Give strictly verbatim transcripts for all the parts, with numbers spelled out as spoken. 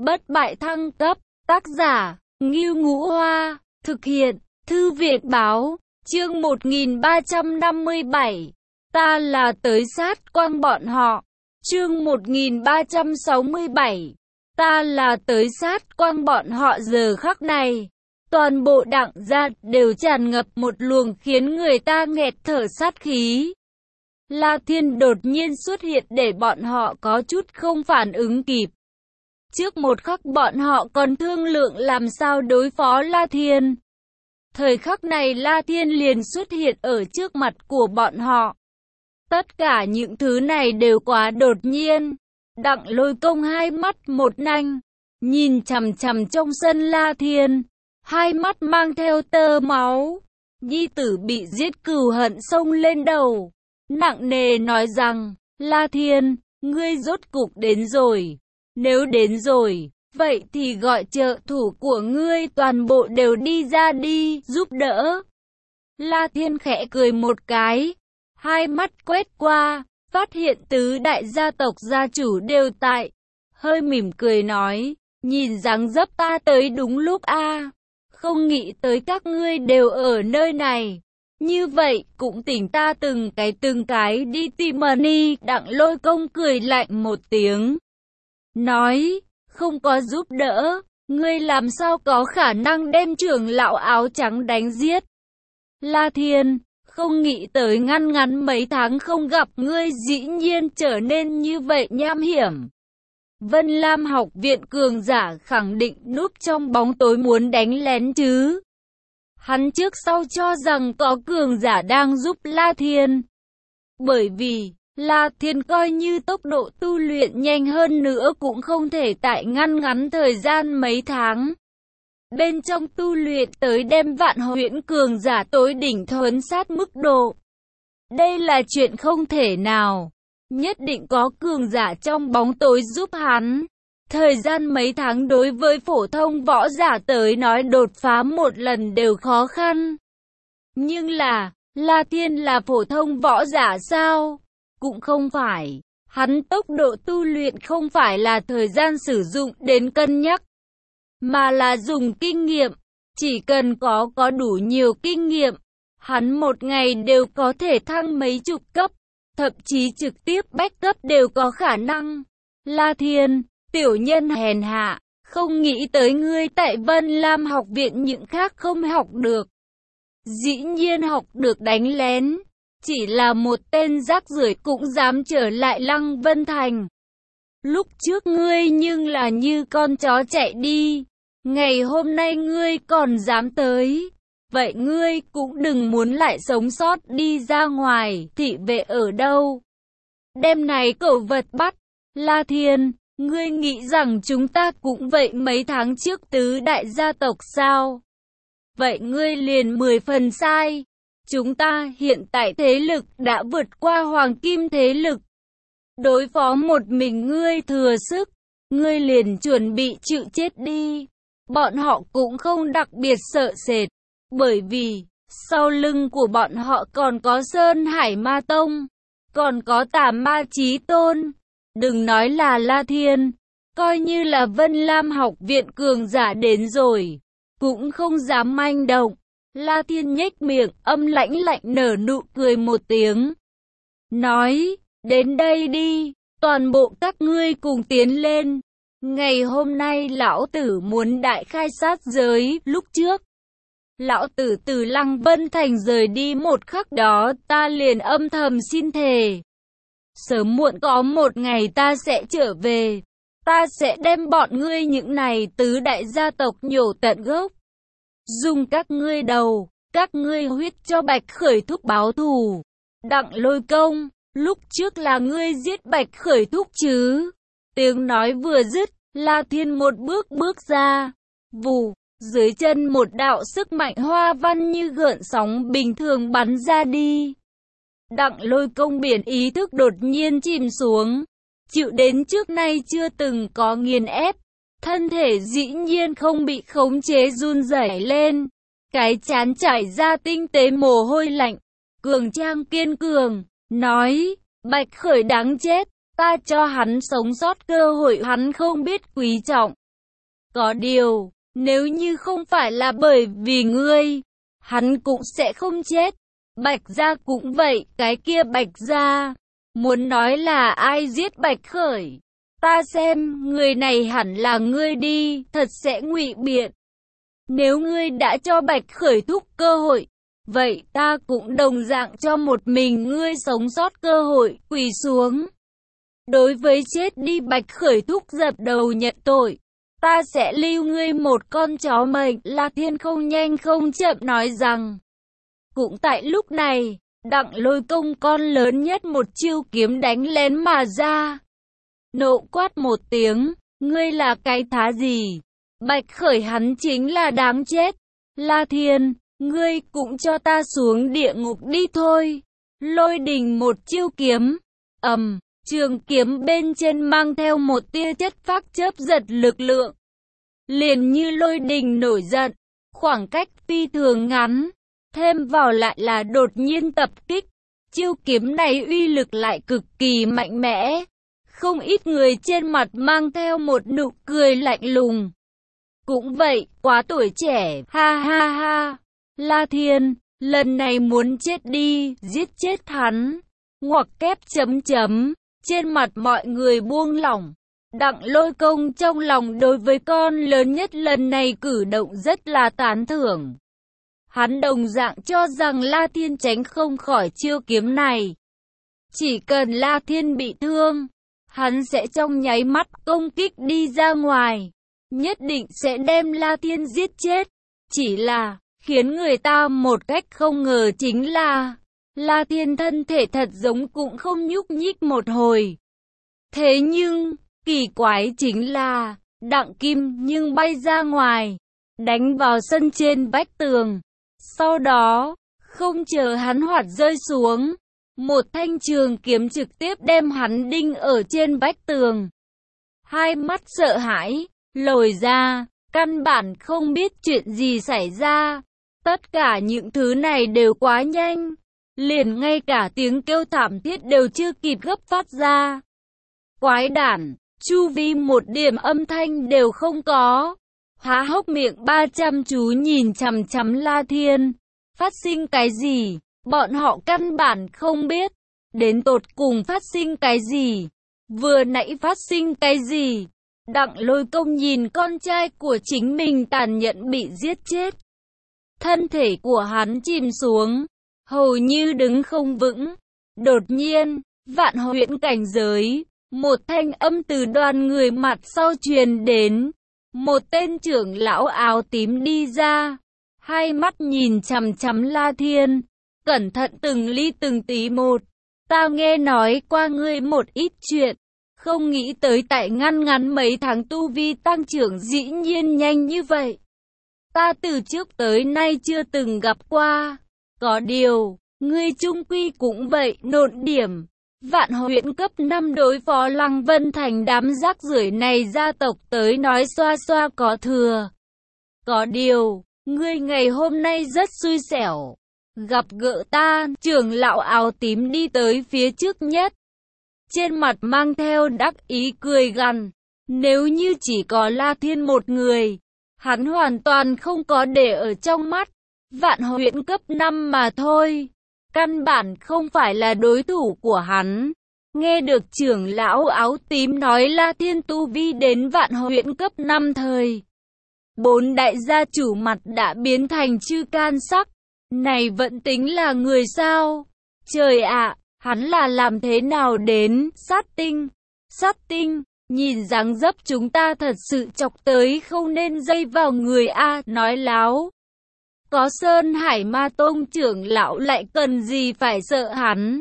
bất bại thăng cấp, tác giả, Ngưu Ngũ Hoa, thực hiện, Thư viện Báo, chương một nghìn ba trăm năm mươi bảy, ta là tới sát quang bọn họ, chương một nghìn ba trăm sáu mươi bảy, ta là tới sát quang bọn họ. Giờ khắc này, toàn bộ Đặng gia đều tràn ngập một luồng khiến người ta nghẹt thở sát khí. La Thiên đột nhiên xuất hiện để bọn họ có chút không phản ứng kịp. Trước một khắc bọn họ còn thương lượng làm sao đối phó La Thiên. Thời khắc này La Thiên liền xuất hiện ở trước mặt của bọn họ. Tất cả những thứ này đều quá đột nhiên. Đặng Lôi Công hai mắt một nanh, nhìn chằm chằm trong sân La Thiên, hai mắt mang theo tơ máu. Nhi tử bị giết, cừu hận xông lên đầu, nặng nề nói rằng, La Thiên, ngươi rốt cục đến rồi. Nếu đến rồi, vậy thì gọi trợ thủ của ngươi toàn bộ đều đi ra đi, giúp đỡ. La Thiên khẽ cười một cái, hai mắt quét qua, phát hiện tứ đại gia tộc gia chủ đều tại. Hơi mỉm cười nói, nhìn dáng dấp ta tới đúng lúc a, không nghĩ tới các ngươi đều ở nơi này. Như vậy, cũng tỉnh ta từng cái từng cái đi tìm Mani. Đặng Lôi Công cười lạnh một tiếng, nói, không có giúp đỡ, ngươi làm sao có khả năng đem trưởng lão áo trắng đánh giết. La Thiên, không nghĩ tới ngăn ngắn mấy tháng không gặp ngươi dĩ nhiên trở nên như vậy nham hiểm. Vân Lam học viện cường giả khẳng định núp trong bóng tối muốn đánh lén chứ. Hắn trước sau cho rằng có cường giả đang giúp La Thiên. Bởi vì, La Thiên coi như tốc độ tu luyện nhanh hơn nữa cũng không thể tại ngăn ngắn thời gian mấy tháng bên trong tu luyện tới đem vạn huyễn cường giả tối đỉnh thuấn sát mức độ. Đây là chuyện không thể nào. Nhất định có cường giả trong bóng tối giúp hắn. Thời gian mấy tháng đối với phổ thông võ giả tới nói đột phá một lần đều khó khăn. Nhưng là, La Thiên là phổ thông võ giả sao? Cũng không phải. Hắn tốc độ tu luyện không phải là thời gian sử dụng đến cân nhắc, mà là dùng kinh nghiệm. Chỉ cần có có đủ nhiều kinh nghiệm, hắn một ngày đều có thể thăng mấy chục cấp, thậm chí trực tiếp bách cấp đều có khả năng. La Thiên, tiểu nhân hèn hạ, không nghĩ tới ngươi tại Vân Lam học viện những khác không học được, dĩ nhiên học được đánh lén. Chỉ là một tên rác rưởi cũng dám trở lại Lăng Vân Thành. Lúc trước ngươi nhưng là như con chó chạy đi, ngày hôm nay ngươi còn dám tới. Vậy ngươi cũng đừng muốn lại sống sót đi ra ngoài. Thị vệ ở đâu? Đêm này cẩu vật bắt. La Thiên, ngươi nghĩ rằng chúng ta cũng vậy mấy tháng trước tứ đại gia tộc sao? Vậy ngươi liền mười phần sai. Chúng ta hiện tại thế lực đã vượt qua hoàng kim thế lực. Đối phó một mình ngươi thừa sức, ngươi liền chuẩn bị chịu chết đi. Bọn họ cũng không đặc biệt sợ sệt, bởi vì sau lưng của bọn họ còn có Sơn Hải Ma Tông, còn có Tà Ma Chí Tôn. Đừng nói là La Thiên, coi như là Vân Lam học viện cường giả đến rồi, cũng không dám manh động. La Thiên nhếch miệng, âm lãnh lạnh nở nụ cười một tiếng, nói, đến đây đi, toàn bộ các ngươi cùng tiến lên. Ngày hôm nay lão tử muốn đại khai sát giới. Lúc trước, lão tử từ Lăng Vân Thành rời đi một khắc đó, ta liền âm thầm xin thề, sớm muộn có một ngày ta sẽ trở về, ta sẽ đem bọn ngươi những này tứ đại gia tộc nhổ tận gốc, dùng các ngươi đầu, các ngươi huyết cho Bạch Khởi Thúc báo thù. Đặng Lôi Công, lúc trước là ngươi giết Bạch Khởi Thúc chứ? Tiếng nói vừa dứt, La Thiên một bước bước ra, vù, dưới chân một đạo sức mạnh hoa văn như gợn sóng bình thường bắn ra đi. Đặng Lôi Công biển ý thức đột nhiên chìm xuống, chịu đến trước nay chưa từng có nghiền ép. Thân thể dĩ nhiên không bị khống chế run rẩy lên, cái trán trải ra tinh tế mồ hôi lạnh, cường trang kiên cường, nói, Bạch Khởi đáng chết, ta cho hắn sống sót cơ hội hắn không biết quý trọng, Có điều, nếu như không phải là bởi vì ngươi, hắn cũng sẽ không chết. Bạch Gia cũng vậy, cái kia Bạch Gia. Muốn nói là ai giết Bạch Khởi? Ta xem, người này hẳn là ngươi đi, thật sẽ ngụy biện. Nếu ngươi đã cho Bạch Khởi Thúc cơ hội, vậy ta cũng đồng dạng cho một mình ngươi sống sót cơ hội, quỳ xuống. Đối với chết đi Bạch Khởi Thúc dập đầu nhận tội, ta sẽ lưu ngươi một con chó mệnh. La Thiên không nhanh không chậm nói rằng. Cũng tại lúc này, Đặng Lôi Công con lớn nhất một chiêu kiếm đánh lén mà ra. Nộ quát một tiếng, ngươi là cái thá gì? Bạch Khởi hắn chính là đáng chết. La Thiên, ngươi cũng cho ta xuống địa ngục đi thôi. Lôi Đình một chiêu kiếm, ầm, trường kiếm bên trên mang theo một tia chất phác chớp giật lực lượng. Liền như Lôi Đình nổi giận, khoảng cách phi thường ngắn, thêm vào lại là đột nhiên tập kích. Chiêu kiếm này uy lực lại cực kỳ mạnh mẽ. Không ít người trên mặt mang theo một nụ cười lạnh lùng. Cũng vậy, quá tuổi trẻ, ha ha ha. La Thiên, lần này muốn chết đi, giết chết hắn. Ngoặc kép chấm chấm, trên mặt mọi người buông lỏng. Đặng Lôi Công trong lòng đối với con lớn nhất lần này cử động rất là tán thưởng. Hắn đồng dạng cho rằng La Thiên tránh không khỏi chiêu kiếm này. Chỉ cần La Thiên bị thương, hắn sẽ trong nháy mắt công kích đi ra ngoài. Nhất định sẽ đem La Thiên giết chết. Chỉ là, khiến người ta một cách không ngờ chính là, La Thiên thân thể thật giống cũng không nhúc nhích một hồi. Thế nhưng, kỳ quái chính là, Đặng Kim nhưng bay ra ngoài, đánh vào sân trên vách tường. Sau đó, không chờ hắn hoạt rơi xuống, một thanh trường kiếm trực tiếp đem hắn đinh ở trên vách tường. Hai mắt sợ hãi, lồi ra, căn bản không biết chuyện gì xảy ra. Tất cả những thứ này đều quá nhanh, liền ngay cả tiếng kêu thảm thiết đều chưa kịp gấp phát ra. Quái đản, chu vi một điểm âm thanh đều không có. Há hốc miệng ba chăm chú nhìn chằm chằm La Thiên. Phát sinh cái gì? Bọn họ căn bản không biết. Đến tột cùng phát sinh cái gì? Vừa nãy phát sinh cái gì? Đặng Lôi Công nhìn con trai của chính mình tàn nhẫn bị giết chết. Thân thể của hắn chìm xuống, hầu như đứng không vững. Đột nhiên, vạn huyễn cảnh giới, một thanh âm từ đoàn người mặt sau truyền đến. Một tên trưởng lão áo tím đi ra, hai mắt nhìn chằm chằm La Thiên, cẩn thận từng ly từng tí một. Ta nghe nói qua ngươi một ít chuyện, không nghĩ tới tại ngăn ngắn mấy tháng tu vi tăng trưởng dĩ nhiên nhanh như vậy. Ta từ trước tới nay chưa từng gặp qua. Có điều, ngươi chung quy cũng vậy, nộn điểm. Vạn huyễn cấp năm đối phó Lăng Vân Thành đám rác rưởi này gia tộc tới nói xoa xoa có thừa. Có điều, ngươi ngày hôm nay rất xui xẻo. Gặp gỡ ta, trưởng lão áo tím đi tới phía trước nhất. Trên mặt mang theo đắc ý cười gằn. Nếu như chỉ có La Thiên một người, hắn hoàn toàn không có để ở trong mắt. Vạn huyễn cấp năm mà thôi. Căn bản không phải là đối thủ của hắn. Nghe được trưởng lão áo tím nói La Thiên tu vi đến vạn huyễn cấp năm thời. Bốn đại gia chủ mặt đã biến thành chư can sắc. Này vẫn tính là người sao? Trời ạ, hắn là làm thế nào đến? Sát tinh, sát tinh, nhìn dáng dấp chúng ta thật sự chọc tới không nên dây vào người a, nói láo. Có Sơn Hải Ma Tông trưởng lão lại cần gì phải sợ hắn?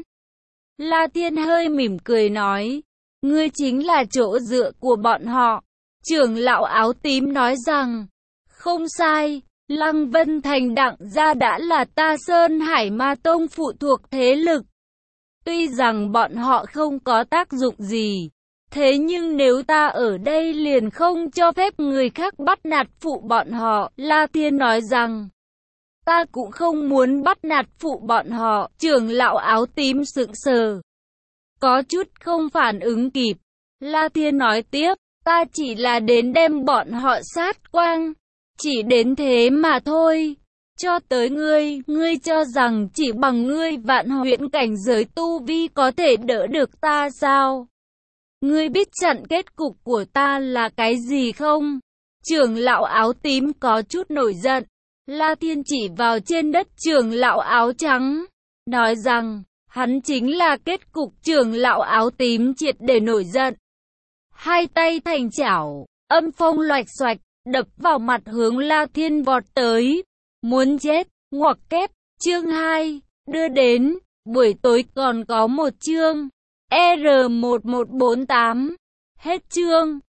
La Thiên hơi mỉm cười nói, ngươi chính là chỗ dựa của bọn họ. Trưởng lão áo tím nói rằng, không sai, Lăng Vân Thành Đặng gia đã là ta Sơn Hải Ma Tông phụ thuộc thế lực. Tuy rằng bọn họ không có tác dụng gì, thế nhưng nếu ta ở đây liền không cho phép người khác bắt nạt phụ bọn họ. La Thiên nói rằng, ta cũng không muốn bắt nạt phụ bọn họ. Trưởng lão áo tím sững sờ, có chút không phản ứng kịp. La Thiên nói tiếp, Ta chỉ là đến đem bọn họ sát quang. Chỉ đến thế mà thôi. Cho tới ngươi, ngươi cho rằng chỉ bằng ngươi vạn huyễn cảnh giới tu vi có thể đỡ được ta sao? Ngươi biết chặn kết cục của ta là cái gì không? Trưởng lão áo tím có chút nổi giận. La Thiên chỉ vào trên đất trưởng lão áo trắng, nói rằng, hắn chính là kết cục. Trưởng lão áo tím triệt để nổi giận. Hai tay thành chảo, âm phong loạch xoạch, đập vào mặt hướng La Thiên vọt tới. Muốn chết, ngoặc kép, chương hai, đưa đến, buổi tối còn có một chương, R một một bốn tám, hết chương.